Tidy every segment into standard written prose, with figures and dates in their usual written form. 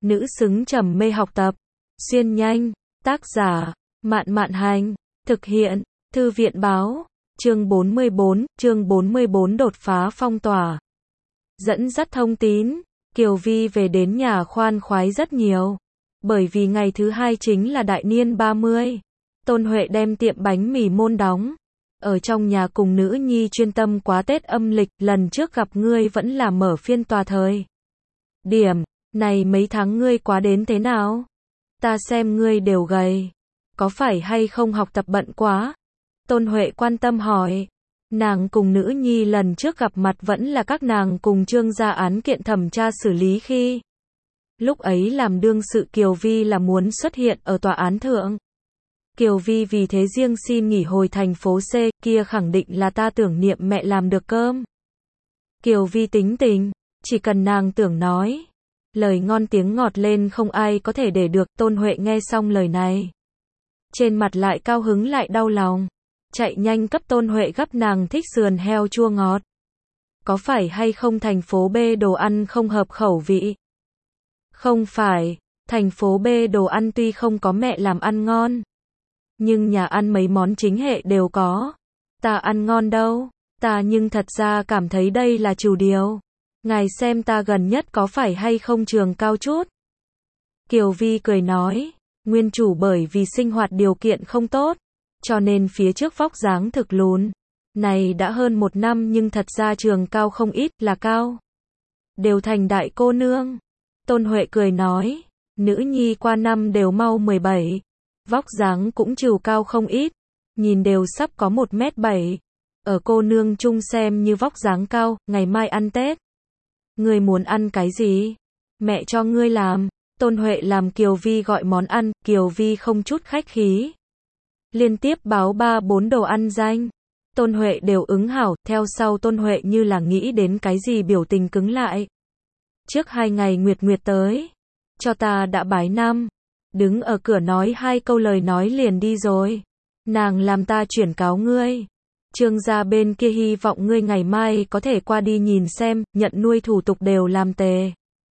nữ xứng trầm mê học tập. Xuyên nhanh, tác giả, Mạn Mạn Hành, thực hiện, Thư viện Báo, chương 44 đột phá phong tỏa. Dẫn dắt thông tín, Kiều Vi về đến nhà khoan khoái rất nhiều. Bởi vì ngày thứ hai chính là đại niên 30. Tôn Huệ đem tiệm bánh mì môn đóng. Ở trong nhà cùng nữ nhi chuyên tâm quá Tết âm lịch, lần trước gặp ngươi vẫn là mở phiên tòa thời điểm, này mấy tháng ngươi quá đến thế nào? Ta xem ngươi đều gầy. Có phải hay không học tập bận quá? Tôn Huệ quan tâm hỏi. Nàng cùng nữ nhi lần trước gặp mặt vẫn là các nàng cùng Trương gia án kiện thẩm tra xử lý khi. Lúc ấy làm đương sự Kiều Vi là muốn xuất hiện ở tòa án thượng. Kiều Vi vì thế riêng xin nghỉ hồi thành phố C, kia khẳng định là ta tưởng niệm mẹ làm được cơm. Kiều Vi tính tình, chỉ cần nàng tưởng nói. Lời ngon tiếng ngọt lên không ai có thể để được. Tôn Huệ nghe xong lời này. Trên mặt lại cao hứng lại đau lòng. Chạy nhanh cấp Tôn Huệ gắp nàng thích sườn heo chua ngọt. Có phải hay không thành phố B đồ ăn không hợp khẩu vị? Không phải, thành phố B đồ ăn tuy không có mẹ làm ăn ngon. Nhưng nhà ăn mấy món chính hệ đều có. Ta ăn ngon đâu, ta nhưng thật ra cảm thấy đây là chủ điều. Ngài xem ta gần nhất có phải hay không trường cao chút? Kiều Vi cười nói, nguyên chủ bởi vì sinh hoạt điều kiện không tốt, cho nên phía trước vóc dáng thực lùn. Này đã hơn 1 năm nhưng thật ra trường cao không ít, là cao. Đều thành đại cô nương. Tôn Huệ cười nói, nữ nhi qua năm đều mau 17. Vóc dáng cũng chiều cao không ít, nhìn đều sắp có 1m7. Ở cô nương chung xem như vóc dáng cao, ngày mai ăn Tết. Ngươi muốn ăn cái gì? Mẹ cho ngươi làm. Tôn Huệ làm Kiều Vi gọi món ăn, Kiều Vi không chút khách khí. Liên tiếp báo 3-4 đồ ăn danh. Tôn Huệ đều ứng hảo, theo sau Tôn Huệ như là nghĩ đến cái gì biểu tình cứng lại. Trước 2 ngày Nguyệt Nguyệt tới. Cho ta đã bái năm. Đứng ở cửa nói 2 câu lời nói liền đi rồi. Nàng làm ta chuyển cáo ngươi. Trương gia bên kia hy vọng ngươi ngày mai có thể qua đi nhìn xem, nhận nuôi thủ tục đều làm tề.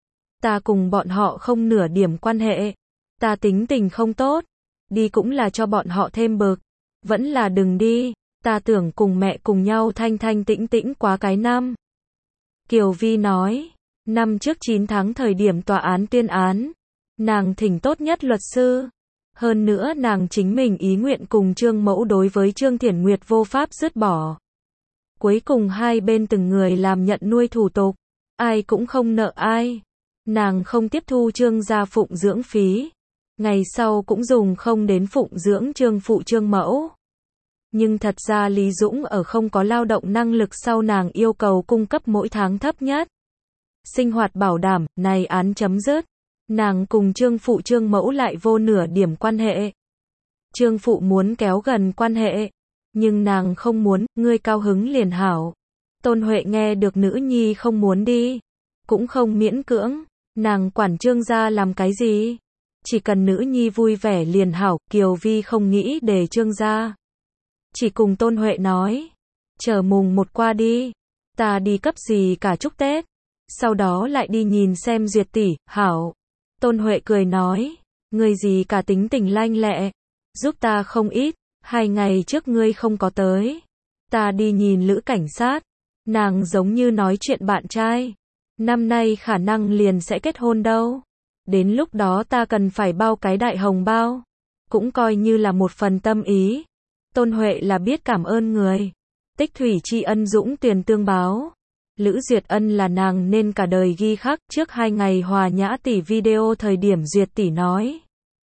Ta cùng bọn họ không nửa điểm quan hệ. Ta tính tình không tốt. Đi cũng là cho bọn họ thêm bực. Vẫn là đừng đi. Ta tưởng cùng mẹ cùng nhau thanh thanh tĩnh tĩnh quá cái năm. Kiều Vi nói. Năm trước 9 tháng thời điểm tòa án tuyên án. Nàng thỉnh tốt nhất luật sư. Hơn nữa nàng chính mình ý nguyện cùng Trương Mẫu đối với Trương Thiển Nguyệt vô pháp dứt bỏ. Cuối cùng hai bên từng người làm nhận nuôi thủ tục. Ai cũng không nợ ai. Nàng không tiếp thu Trương gia phụng dưỡng phí. Ngày sau cũng dùng không đến phụng dưỡng Trương phụ Trương Mẫu. Nhưng thật ra Lý Dũng ở không có lao động năng lực sau nàng yêu cầu cung cấp mỗi tháng thấp nhất. Sinh hoạt bảo đảm, này án chấm dứt. Nàng cùng Trương phụ Trương Mẫu lại vô nửa điểm quan hệ. Trương phụ muốn kéo gần quan hệ. Nhưng nàng không muốn, ngươi cao hứng liền hảo. Tôn Huệ nghe được nữ nhi không muốn đi. Cũng không miễn cưỡng. Nàng quản Trương gia làm cái gì? Chỉ cần nữ nhi vui vẻ liền hảo. Kiều Vi không nghĩ để Trương gia. Chỉ cùng Tôn Huệ nói. Chờ mùng 1 qua đi. Ta đi cấp gì cả chúc Tết. Sau đó lại đi nhìn xem Duyệt tỷ, hảo. Tôn Huệ cười nói. Ngươi gì cả tính tình lanh lẹ. Giúp ta không ít. 2 ngày trước ngươi không có tới. Ta đi nhìn Lữ cảnh sát. Nàng giống như nói chuyện bạn trai. Năm nay khả năng liền sẽ kết hôn đâu. Đến lúc đó ta cần phải bao cái đại hồng bao. Cũng coi như là một phần tâm ý. Tôn Huệ là biết cảm ơn người. Tích thủy tri ân dũng tuyền tương báo. Lữ Duyệt Ân là nàng nên cả đời ghi khắc. Trước 2 ngày hòa nhã tỷ video thời điểm Duyệt tỷ nói.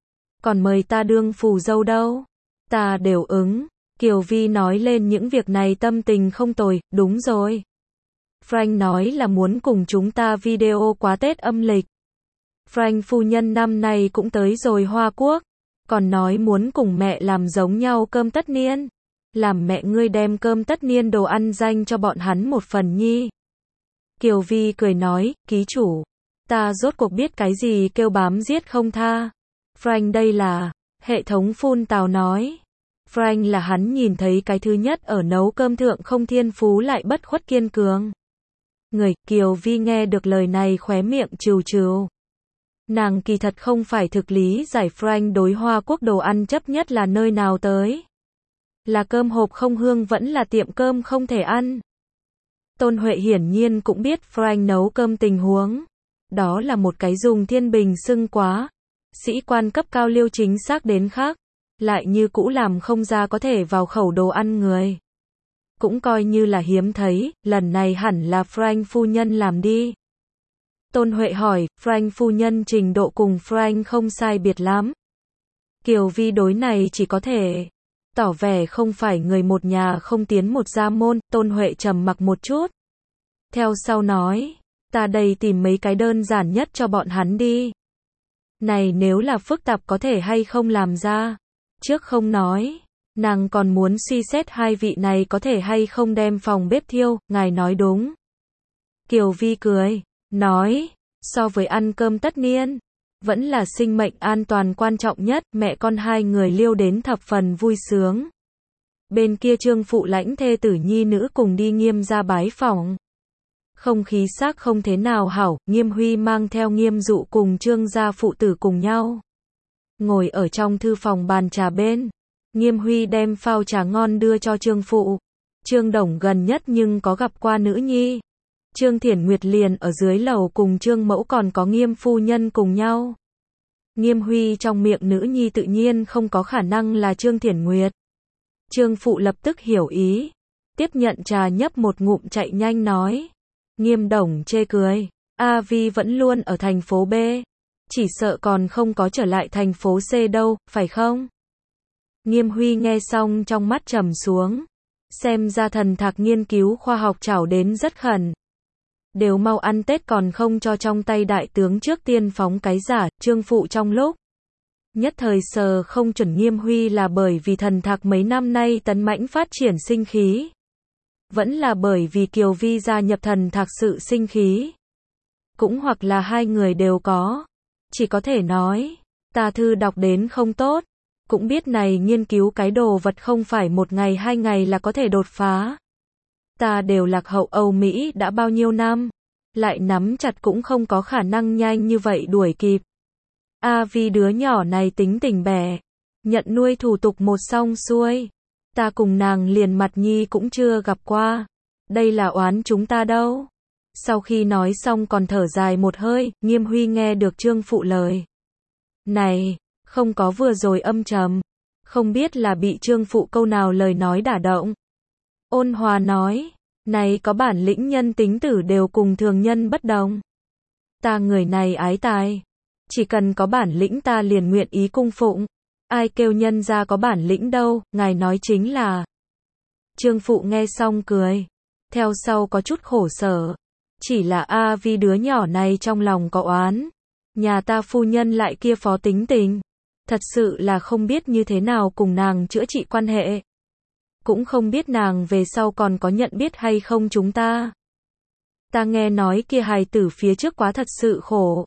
Còn mời ta đương phù dâu đâu. Ta đều ứng. Kiều Vi nói lên những việc này tâm tình không tồi. Đúng rồi. Frank nói là muốn cùng chúng ta video quá Tết âm lịch. Frank phu nhân năm nay cũng tới rồi Hoa Quốc. Còn nói muốn cùng mẹ làm giống nhau cơm tất niên. Làm mẹ ngươi đem cơm tất niên đồ ăn dành cho bọn hắn một phần nhi. Kiều Vi cười nói, ký chủ. Ta rốt cuộc biết cái gì kêu bám giết không tha. Frank đây là. Hệ thống phun tào nói. Frank là hắn nhìn thấy cái thứ nhất ở nấu cơm thượng không thiên phú lại bất khuất kiên cường. Người, Kiều Vi nghe được lời này khóe miệng trừ trừ. Nàng kỳ thật không phải thực lý giải Frank đối Hoa Quốc đồ ăn chấp nhất là nơi nào tới. Là cơm hộp không hương vẫn là tiệm cơm không thể ăn. Tôn Huệ hiển nhiên cũng biết Frank nấu cơm tình huống. Đó là một cái dùng thiên bình xưng quá. Sĩ quan cấp cao liêu chính xác đến khác. Lại như cũ làm không ra có thể vào khẩu đồ ăn người. Cũng coi như là hiếm thấy, lần này hẳn là Frank phu nhân làm đi. Tôn Huệ hỏi, Frank phu nhân trình độ cùng Frank không sai biệt lắm. Kiều Vi đối này chỉ có thể tỏ vẻ không phải người một nhà không tiến một gia môn. Tôn Huệ trầm mặc một chút. Theo sau nói, ta đây tìm mấy cái đơn giản nhất cho bọn hắn đi. Này nếu là phức tạp có thể hay không làm ra. Trước không nói, nàng còn muốn suy xét hai vị này có thể hay không đem phòng bếp thiêu, ngài nói đúng. Kiều Vi cười, nói, so với ăn cơm tất niên, vẫn là sinh mệnh an toàn quan trọng nhất. Mẹ con hai người liêu đến thập phần vui sướng. Bên kia Trương phụ lãnh thê tử nhi nữ cùng đi Nghiêm ra bái phỏng. Không khí xác không thế nào hảo, Nghiêm Huy mang theo Nghiêm Dụ cùng Trương gia phụ tử cùng nhau. Ngồi ở trong thư phòng bàn trà bên. Nghiêm Huy đem phao trà ngon đưa cho Trương phụ. Trương Đồng gần nhất nhưng có gặp qua nữ nhi. Trương Thiển Nguyệt liền ở dưới lầu cùng Trương mẫu còn có Nghiêm phu nhân cùng nhau. Nghiêm Huy trong miệng nữ nhi tự nhiên không có khả năng là Trương Thiển Nguyệt. Trương phụ lập tức hiểu ý. Tiếp nhận trà nhấp một ngụm chạy nhanh nói. Nghiêm Đồng chê cười. A Vi vẫn luôn ở thành phố B. Chỉ sợ còn không có trở lại thành phố C đâu, phải không? Nghiêm Huy nghe xong trong mắt trầm xuống. Xem ra thần thạc nghiên cứu khoa học chảo đến rất khẩn. Đều mau ăn Tết còn không cho trong tay đại tướng trước tiên phóng cái giả. Trương phụ trong lúc nhất thời sờ không chuẩn Nghiêm Huy là bởi vì thần thạc mấy năm nay tấn mãnh phát triển sinh khí. Vẫn là bởi vì Kiều Vi gia nhập thần thạc sự sinh khí. Cũng hoặc là hai người đều có. Chỉ có thể nói, ta thư đọc đến không tốt. Cũng biết này nghiên cứu cái đồ vật không phải một ngày hai ngày là có thể đột phá. Ta đều lạc hậu Âu Mỹ đã bao nhiêu năm. Lại nắm chặt cũng không có khả năng nhanh như vậy đuổi kịp. A Vi đứa nhỏ này tính tình bẻ. Nhận nuôi thủ tục một xong xuôi. Ta cùng nàng liền mặt nhi cũng chưa gặp qua. Đây là oán chúng ta đâu. Sau khi nói xong còn thở dài một hơi, Nghiêm Huy nghe được Trương phụ lời. Này, không có vừa rồi âm trầm. Không biết là bị Trương phụ câu nào lời nói đả động. Ôn hòa nói, này có bản lĩnh nhân tính tử đều cùng thường nhân bất đồng. Ta người này ái tài. Chỉ cần có bản lĩnh ta liền nguyện ý cung phụng. Ai kêu nhân ra có bản lĩnh đâu, ngài nói chính là. Trương phụ nghe xong cười. Theo sau có chút khổ sở. Chỉ là A Vi đứa nhỏ này trong lòng có oán. Nhà ta phu nhân lại kia phó tính tình. Thật sự là không biết như thế nào cùng nàng chữa trị quan hệ. Cũng không biết nàng về sau còn có nhận biết hay không chúng ta. Ta nghe nói kia hài tử phía trước quá thật sự khổ.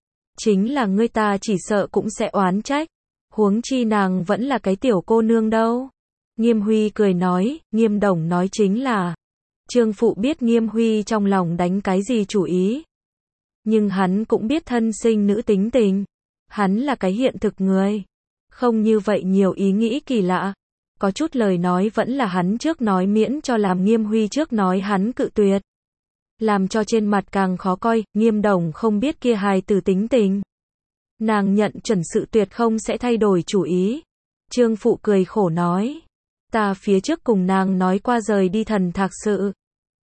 Chính là ngươi ta chỉ sợ cũng sẽ oán trách. Huống chi nàng vẫn là cái tiểu cô nương đâu. Nghiêm Huy cười nói, Nghiêm Đồng nói chính là. Trương phụ biết Nghiêm Huy trong lòng đánh cái gì chủ ý. Nhưng hắn cũng biết thân sinh nữ tính tình. Hắn là cái hiện thực người. Không như vậy nhiều ý nghĩ kỳ lạ. Có chút lời nói vẫn là hắn trước nói miễn cho làm Nghiêm Huy trước nói hắn cự tuyệt. Làm cho trên mặt càng khó coi, Nghiêm Đồng không biết kia hài tử tính tình. Nàng nhận chuẩn sự tuyệt không sẽ thay đổi chủ ý. Trương phụ cười khổ nói. Ta phía trước cùng nàng nói qua rời đi thần thạc sự.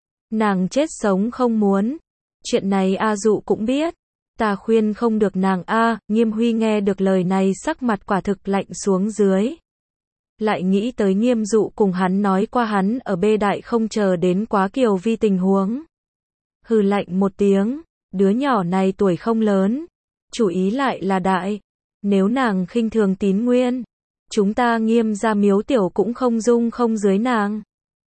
Nàng chết sống không muốn. Chuyện này A Dụ cũng biết. Ta khuyên không được nàng A. Nghiêm Huy nghe được lời này sắc mặt quả thực lạnh xuống dưới. Lại nghĩ tới Nghiêm Dụ cùng hắn nói qua hắn ở bê đại không chờ đến quá Kiều Vi tình huống. Hừ lạnh một tiếng. Đứa nhỏ này tuổi không lớn. Chủ ý lại là đại. Nếu nàng khinh thường Tín Nguyên. Chúng ta Nghiêm ra miếu tiểu cũng không dung không dưới nàng.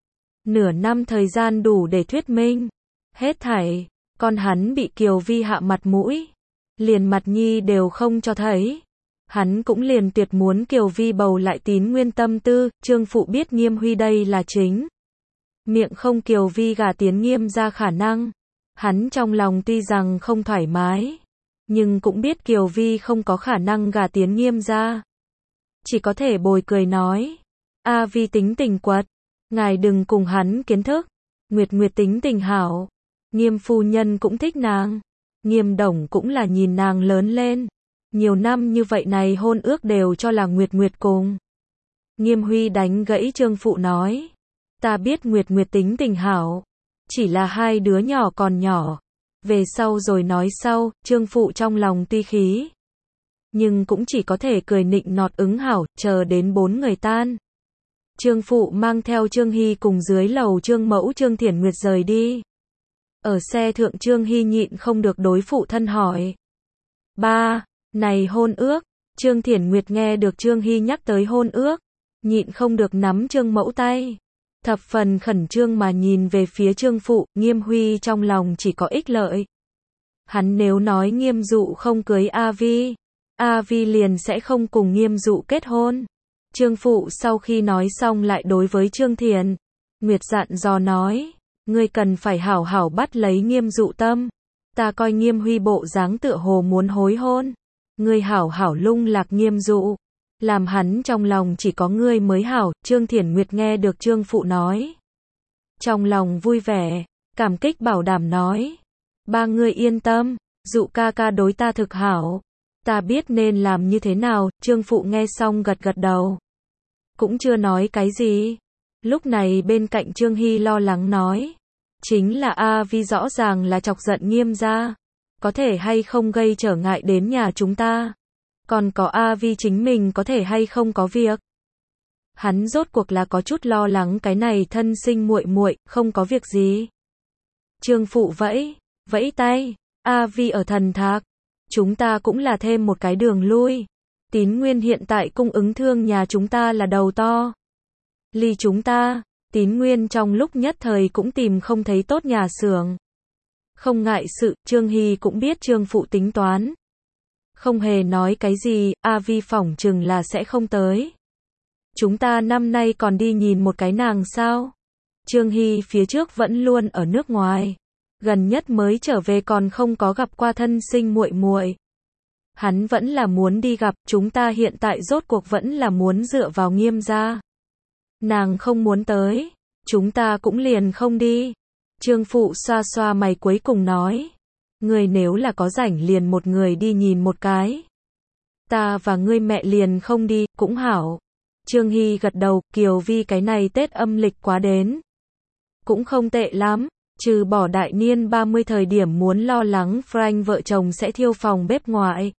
Nửa năm thời gian đủ để thuyết minh. Hết thảy. Con hắn bị Kiều Vi hạ mặt mũi. Liền mặt nhi đều không cho thấy. Hắn cũng liền tuyệt muốn Kiều Vi bầu lại Tín Nguyên tâm tư. Trương phụ biết Nghiêm Huy đây là chính. Miệng không Kiều Vi gả tiến Nghiêm ra khả năng. Hắn trong lòng tuy rằng không thoải mái. nhưng cũng biết Kiều Vi không có khả năng gả tiến Nghiêm gia. Chỉ có thể bồi cười nói, A Vi tính tình quật, ngài đừng cùng hắn kiến thức. Nguyệt Nguyệt tính tình hảo, Nghiêm phu nhân cũng thích nàng. Nghiêm Đồng cũng là nhìn nàng lớn lên. Nhiều năm như vậy này hôn ước đều cho là Nguyệt Nguyệt cùng. Nghiêm Huy đánh gãy Trương Phụ nói, ta biết Nguyệt Nguyệt tính tình hảo, chỉ là hai đứa nhỏ còn nhỏ. Về sau rồi nói sau. Trương Phụ trong lòng tuy khí, nhưng cũng chỉ có thể cười nịnh nọt ứng hảo, chờ đến 4 người tan. Trương Phụ mang theo Trương Hy cùng dưới lầu Trương Mẫu Trương Thiển Nguyệt rời đi. Ở xe thượng Trương Hy nhịn không được đối phụ thân hỏi. Ba, này hôn ước. Trương Thiển Nguyệt nghe được Trương Hy nhắc tới hôn ước, nhịn không được nắm Trương Mẫu tay. Thập phần khẩn trương mà nhìn về phía Trương Phụ. Nghiêm Huy trong lòng chỉ có ích lợi. Hắn nếu nói Nghiêm Dụ không cưới A Vi, A Vi liền sẽ không cùng Nghiêm Dụ kết hôn. Trương Phụ sau khi nói xong lại đối với Trương Thiển Nguyệt dặn dò nói, ngươi cần phải hảo hảo bắt lấy Nghiêm Dụ tâm. Ta coi Nghiêm Huy bộ dáng tựa hồ muốn hối hôn, ngươi hảo hảo lung lạc Nghiêm Dụ, làm hắn trong lòng chỉ có ngươi mới hảo. Trương Thiển Nguyệt nghe được Trương Phụ nói, trong lòng vui vẻ, cảm kích bảo đảm nói, ba ngươi yên tâm, Dụ ca ca đối ta thực hảo, ta biết nên làm như thế nào. Trương Phụ nghe xong gật gật đầu, cũng chưa nói cái gì. Lúc này bên cạnh Trương Hy lo lắng nói, chính là A Vi rõ ràng là chọc giận Nghiêm gia, có thể hay không gây trở ngại đến nhà chúng ta, còn có A Vi chính mình có thể hay không có việc. Hắn rốt cuộc là có chút lo lắng cái này thân sinh muội muội. Không có việc gì. Trương Phụ vẫy tay, A Vi ở thần thạc, chúng ta cũng là thêm một cái đường lui. Tín Nguyên hiện tại cung ứng thương nhà chúng ta là đầu to. Ly chúng ta, Tín Nguyên trong lúc nhất thời cũng tìm không thấy tốt nhà xưởng. Không ngại sự, Trương Hy cũng biết Trương Phụ tính toán. Không hề nói cái gì. A Vi phỏng chừng là sẽ không tới. Chúng ta năm nay còn đi nhìn một cái nàng sao? Trương Hy phía trước vẫn luôn ở nước ngoài, gần nhất mới trở về còn không có gặp qua thân sinh muội muội. Hắn vẫn là muốn đi gặp. Chúng ta hiện tại rốt cuộc vẫn là muốn dựa vào Nghiêm gia. Nàng không muốn tới, chúng ta cũng liền không đi. Trương Phụ xoa xoa mày cuối cùng nói, người nếu là có rảnh liền một người đi nhìn một cái. Ta và ngươi mẹ liền không đi, cũng hảo. Trương Hy gật đầu. Kiều Vi cái này Tết âm lịch quá đến cũng không tệ lắm, trừ bỏ đại niên 30 thời điểm muốn lo lắng Frank vợ chồng sẽ thiêu phòng bếp ngoại.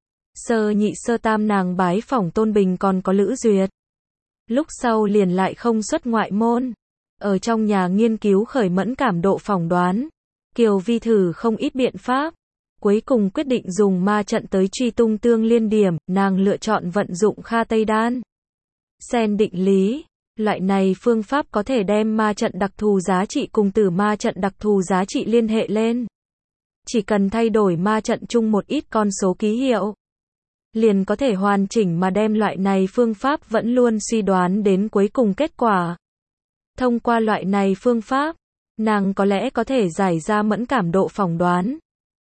Sơ nhị sơ tam nàng bái phỏng Tôn Bình còn có Lữ Duyệt. Lúc sau liền lại không xuất ngoại môn. Ở trong nhà nghiên cứu khởi mẫn cảm độ phỏng đoán. Kiều Vi thử không ít biện pháp. Cuối cùng quyết định dùng ma trận tới truy tung tương liên điểm. Nàng lựa chọn vận dụng Kha Tây Đan Sen định lý. Loại này phương pháp có thể đem ma trận đặc thù giá trị cùng tử ma trận đặc thù giá trị liên hệ lên. Chỉ cần thay đổi ma trận chung một ít con số ký hiệu, liền có thể hoàn chỉnh mà đem loại này phương pháp vẫn luôn suy đoán đến cuối cùng kết quả. Thông qua loại này phương pháp, nàng có lẽ có thể giải ra mẫn cảm độ phỏng đoán.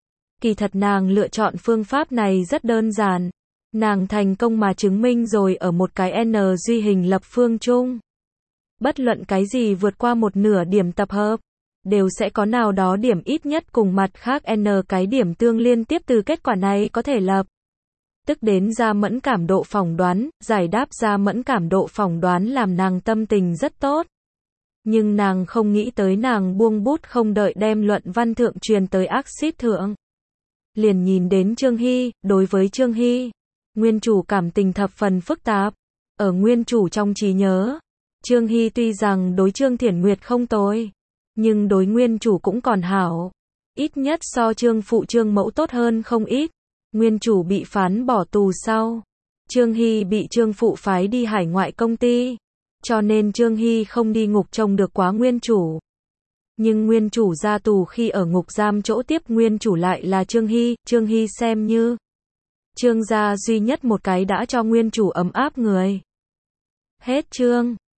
Kỳ thật nàng lựa chọn phương pháp này rất đơn giản. Nàng thành công mà chứng minh rồi ở một cái n duy hình lập phương chung. Bất luận cái gì vượt qua một nửa điểm tập hợp, đều sẽ có nào đó điểm ít nhất cùng mặt khác n cái điểm tương liên tiếp từ kết quả này có thể lập. Tức đến ra mẫn cảm độ phỏng đoán. Giải đáp ra mẫn cảm độ phỏng đoán làm nàng tâm tình rất tốt. Nhưng nàng không nghĩ tới nàng buông bút không đợi đem luận văn thượng truyền tới axit thượng. Liền nhìn đến Trương Hy. Đối với Trương Hy, nguyên chủ cảm tình thập phần phức tạp. Ở nguyên chủ trong trí nhớ, Trương Hy tuy rằng đối Trương Thiển Nguyệt không tồi, nhưng đối nguyên chủ cũng còn hảo. Ít nhất so Trương Phụ Trương Mẫu tốt hơn không ít. Nguyên chủ bị phán bỏ tù sau, Trương Hy bị Trương Phụ phái đi hải ngoại công ty, cho nên Trương Hy không đi ngục trông được quá nguyên chủ. Nhưng nguyên chủ ra tù khi ở ngục giam chỗ tiếp nguyên chủ lại là Trương Hy. Trương Hy xem như Trương gia duy nhất một cái đã cho nguyên chủ ấm áp người. Hết chương.